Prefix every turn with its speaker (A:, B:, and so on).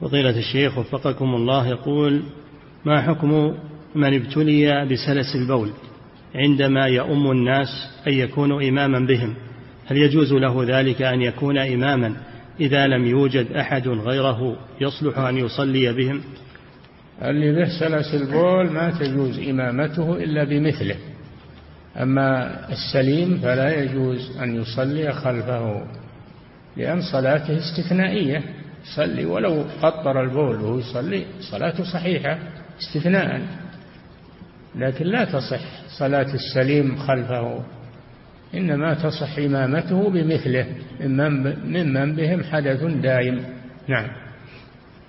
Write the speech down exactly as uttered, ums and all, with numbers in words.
A: فضيلة الشيخ وفقكم الله، يقول: ما حكم من ابتلي بسلس البول عندما يؤم الناس أن يكونوا إماما بهم؟ هل يجوز له ذلك أن يكون إماما إذا لم يوجد أحد غيره يصلح أن يصلي بهم؟
B: اللي به سلس البول ما تجوز إمامته إلا بمثله، أما السليم فلا يجوز أن يصلي خلفه، لأن صلاته استثنائية، يصلي ولو قطر البول وهو يصلي صلاته صحيحة استثناء، لكن لا تصح صلاة السليم خلفه، إنما تصح إمامته بمثله ممن بهم حدث دائم. نعم.